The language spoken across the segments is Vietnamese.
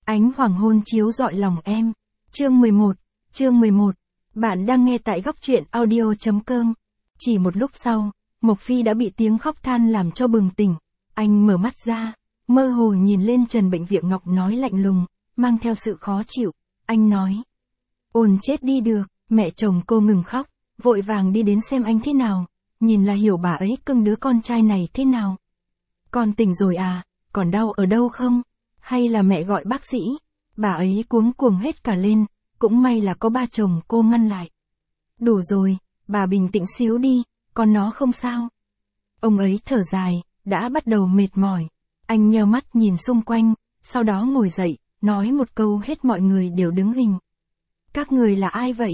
Ánh hoàng hôn chiếu rọi lòng em. Chương 11. Bạn đang nghe tại góc truyện audio.com. Chỉ một lúc sau, Mộc Phi đã bị tiếng khóc than làm cho bừng tỉnh. Anh mở mắt ra, mơ hồ nhìn lên Trần Bệnh Viện Ngọc nói lạnh lùng, mang theo sự khó chịu. Anh nói, ồn chết đi được. Mẹ chồng cô ngừng khóc, vội vàng đi đến xem anh thế nào, nhìn là hiểu bà ấy cưng đứa con trai này thế nào. Con tỉnh rồi à, còn đau ở đâu không? Hay là mẹ gọi bác sĩ? Bà ấy cuống cuồng hết cả lên, cũng may là có ba chồng cô ngăn lại. Đủ rồi, bà bình tĩnh xíu đi, con nó không sao. Ông ấy thở dài, đã bắt đầu mệt mỏi. Anh nheo mắt nhìn xung quanh, sau đó ngồi dậy, nói một câu hết mọi người đều đứng hình. Các người là ai vậy?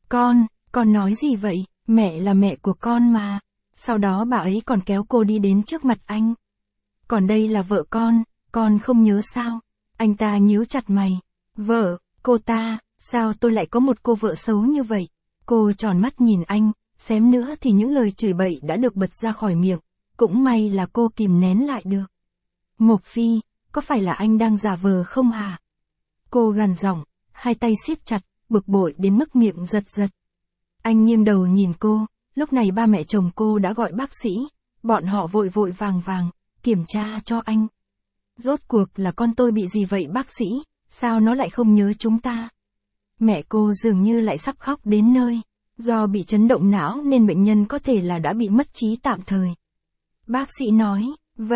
Con nói gì vậy? Mẹ là mẹ của con mà. Sau đó bà ấy còn kéo cô đi đến trước mặt anh. Còn đây là vợ con không nhớ sao? Anh ta nhíu chặt mày. Vợ, cô ta, sao tôi lại có một cô vợ xấu như vậy? Cô tròn mắt nhìn anh, xém nữa thì những lời chửi bậy đã được bật ra khỏi miệng. Cũng may là cô kìm nén lại được. Mộc Phi, có phải là anh đang giả vờ không hả? Cô gằn giọng, hai tay siết chặt, bực bội đến mức miệng giật giật. Anh nghiêng đầu nhìn cô, lúc này ba mẹ chồng cô đã gọi bác sĩ, bọn họ vội vội vàng kiểm tra cho anh. Rốt cuộc là con tôi bị gì vậy bác sĩ, sao nó lại không nhớ chúng ta? Mẹ cô dường như lại sắp khóc đến nơi, do bị chấn động não nên bệnh nhân có thể là đã bị mất trí tạm thời. Bác sĩ nói,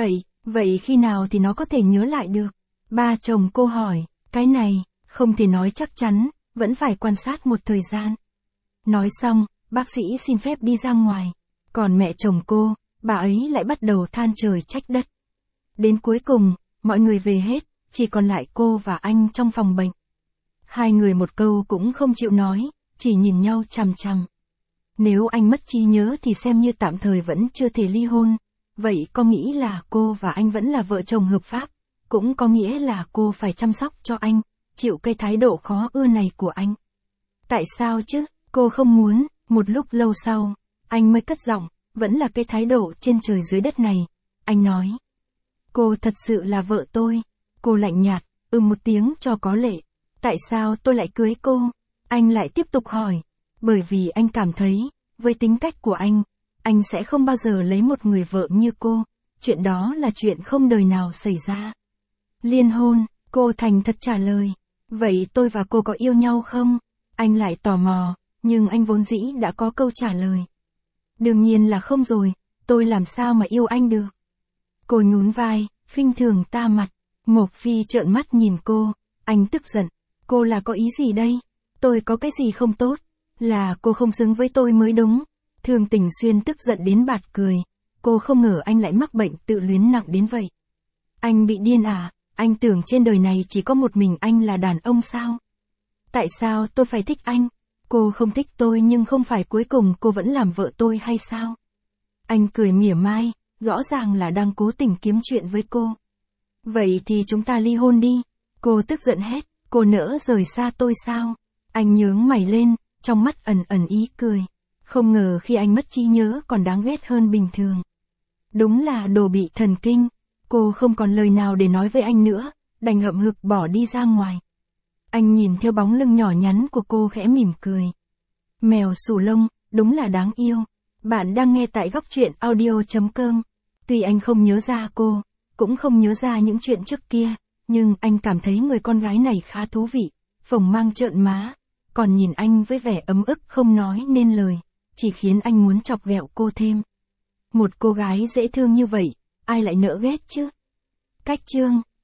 vậy khi nào thì nó có thể nhớ lại được? Ba chồng cô hỏi, cái này, không thể nói chắc chắn, vẫn phải quan sát một thời gian. Nói xong, bác sĩ xin phép đi ra ngoài. Còn mẹ chồng cô, bà ấy lại bắt đầu than trời trách đất. Đến cuối cùng, mọi người về hết, chỉ còn lại cô và anh trong phòng bệnh. Hai người một câu cũng không chịu nói, chỉ nhìn nhau chằm chằm. Nếu anh mất trí nhớ thì xem như tạm thời vẫn chưa thể ly hôn. Vậy có nghĩ là cô và anh vẫn là vợ chồng hợp pháp, cũng có nghĩa là cô phải chăm sóc cho anh, chịu cái thái độ khó ưa này của anh. Tại sao chứ, cô không muốn. Một lúc lâu sau, anh mới cất giọng, vẫn là cái thái độ trên trời dưới đất này. Anh nói, cô thật sự là vợ tôi. Cô lạnh nhạt, một tiếng cho có lệ. Tại sao tôi lại cưới cô? Anh lại tiếp tục hỏi. Bởi vì anh cảm thấy, với tính cách của anh sẽ không bao giờ lấy một người vợ như cô. Chuyện đó là chuyện không đời nào xảy ra. Liên hôn, cô thành thật trả lời. Vậy tôi và cô có yêu nhau không? Anh lại tò mò, nhưng anh vốn dĩ đã có câu trả lời. Đương nhiên là không rồi, tôi làm sao mà yêu anh được? Cô nhún vai, khinh thường ta mặt. Mộc Phi trợn mắt nhìn cô, anh tức giận. Cô là có ý gì đây? Tôi có cái gì không tốt? Là cô không xứng với tôi mới đúng. Thường Tình Xuyên tức giận đến bạt cười. Cô không ngờ anh lại mắc bệnh tự luyến nặng đến vậy. Anh bị điên à? Anh tưởng trên đời này chỉ có một mình anh là đàn ông sao? Tại sao tôi phải thích anh? Cô không thích tôi nhưng không phải cuối cùng cô vẫn làm vợ tôi hay sao? Anh cười mỉa mai, rõ ràng là đang cố tình kiếm chuyện với cô. Vậy thì chúng ta ly hôn đi. Cô tức giận hét, cô nỡ rời xa tôi sao? Anh nhướng mày lên, trong mắt ẩn ẩn ý cười. Không ngờ khi anh mất trí nhớ còn đáng ghét hơn bình thường. Đúng là đồ bị thần kinh. Cô không còn lời nào để nói với anh nữa, đành hậm hực bỏ đi ra ngoài. Anh nhìn theo bóng lưng nhỏ nhắn của cô khẽ mỉm cười. Mèo xù lông, đúng là đáng yêu. Bạn đang nghe tại góc truyện audio.com. Tuy anh không nhớ ra cô, cũng không nhớ ra những chuyện trước kia, nhưng anh cảm thấy người con gái này khá thú vị, phồng mang trợn má, còn nhìn anh với vẻ ấm ức không nói nên lời, chỉ khiến anh muốn chọc ghẹo cô thêm. Một cô gái dễ thương như vậy, ai lại nỡ ghét chứ? Cách chương